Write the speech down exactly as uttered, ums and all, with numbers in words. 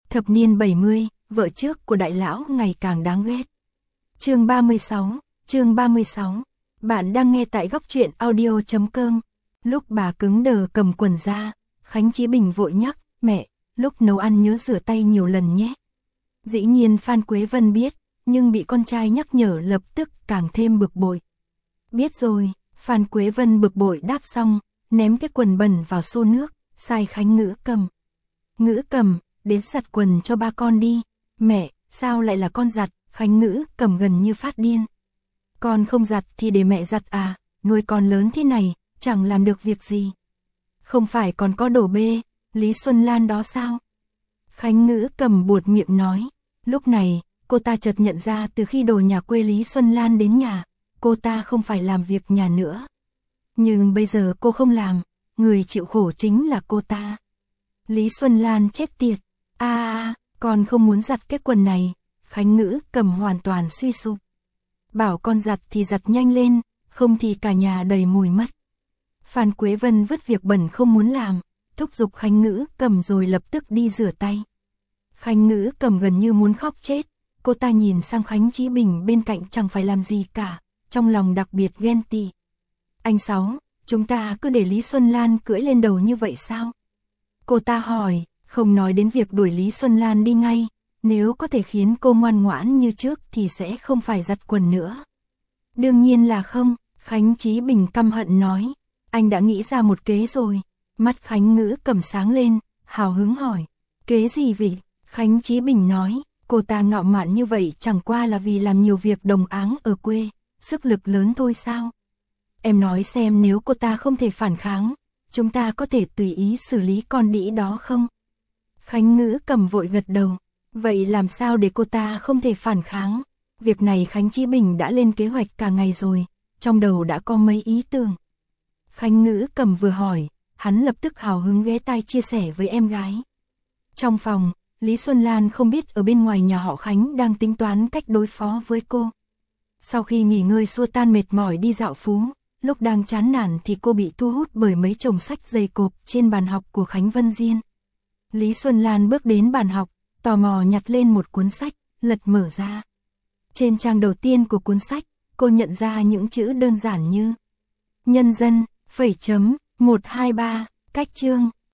Thập niên bảy mươi, vợ trước của đại lão ngày càng đáng ghét. Chương ba mươi sáu, chương ba mươi sáu. Bạn đang nghe tại góc truyện audio chấm com. Lúc bà cứng đờ cầm quần ra, Khánh Chí Bình vội nhắc, mẹ, lúc nấu ăn nhớ rửa tay nhiều lần nhé. Dĩ nhiên Phan Quế Vân biết, nhưng bị con trai nhắc nhở lập tức càng thêm bực bội. Biết rồi, Phan Quế Vân bực bội đáp xong, ném cái quần bẩn vào xô nước, sai Khánh Ngữ Cầm. Ngữ Cầm, đến giặt quần cho ba con đi. Mẹ, sao lại là con giặt? Khánh Ngữ Cầm gần như phát điên. Con không giặt thì để mẹ giặt à, nuôi con lớn thế này, chẳng làm được việc gì. Không phải còn có đồ bê, Lý Xuân Lan đó sao? Khánh Ngữ Cầm buột miệng nói. Lúc này, cô ta chợt nhận ra từ khi đồ nhà quê Lý Xuân Lan đến nhà, cô ta không phải làm việc nhà nữa. Nhưng bây giờ cô không làm, người chịu khổ chính là cô ta. Lý Xuân Lan chết tiệt. A a, con không muốn giặt cái quần này. Khánh Ngữ Cầm hoàn toàn suy sụp. Bảo con giặt thì giặt nhanh lên, không thì cả nhà đầy mùi mất. Phan Quế Vân vứt việc bẩn không muốn làm, thúc giục Khánh Ngữ Cầm rồi lập tức đi rửa tay. Khánh Ngữ Cầm gần như muốn khóc chết, cô ta nhìn sang Khánh Chí Bình bên cạnh chẳng phải làm gì cả, trong lòng đặc biệt ghen tị. Anh Sáu, chúng ta cứ để Lý Xuân Lan cưỡi lên đầu như vậy sao? Cô ta hỏi, không nói đến việc đuổi Lý Xuân Lan đi ngay, nếu có thể khiến cô ngoan ngoãn như trước thì sẽ không phải giặt quần nữa. Đương nhiên là không, Khánh Chí Bình căm hận nói, anh đã nghĩ ra một kế rồi. Mắt Khánh Ngữ Cầm sáng lên, hào hứng hỏi, kế gì vậy? Khánh Chí Bình nói, cô ta ngạo mạn như vậy chẳng qua là vì làm nhiều việc đồng áng ở quê, sức lực lớn thôi sao? Em nói xem nếu cô ta không thể phản kháng, chúng ta có thể tùy ý xử lý con đĩ đó không? Khánh Ngữ Cầm vội gật đầu, vậy làm sao để cô ta không thể phản kháng? Việc này Khánh Chí Bình đã lên kế hoạch cả ngày rồi, trong đầu đã có mấy ý tưởng. Khánh Ngữ Cầm vừa hỏi, hắn lập tức hào hứng ghé tai chia sẻ với em gái. Trong phòng, Lý Xuân Lan không biết ở bên ngoài nhà họ Khánh đang tính toán cách đối phó với cô. Sau khi nghỉ ngơi xua tan mệt mỏi đi dạo phố, lúc đang chán nản thì cô bị thu hút bởi mấy chồng sách dày cộp trên bàn học của Khánh Vân Diên. Lý Xuân Lan bước đến bàn học, tò mò nhặt lên một cuốn sách, lật mở ra. Trên trang đầu tiên của cuốn sách, cô nhận ra những chữ đơn giản như Nhân dân, phẩy chấm, một hai ba, cách chương,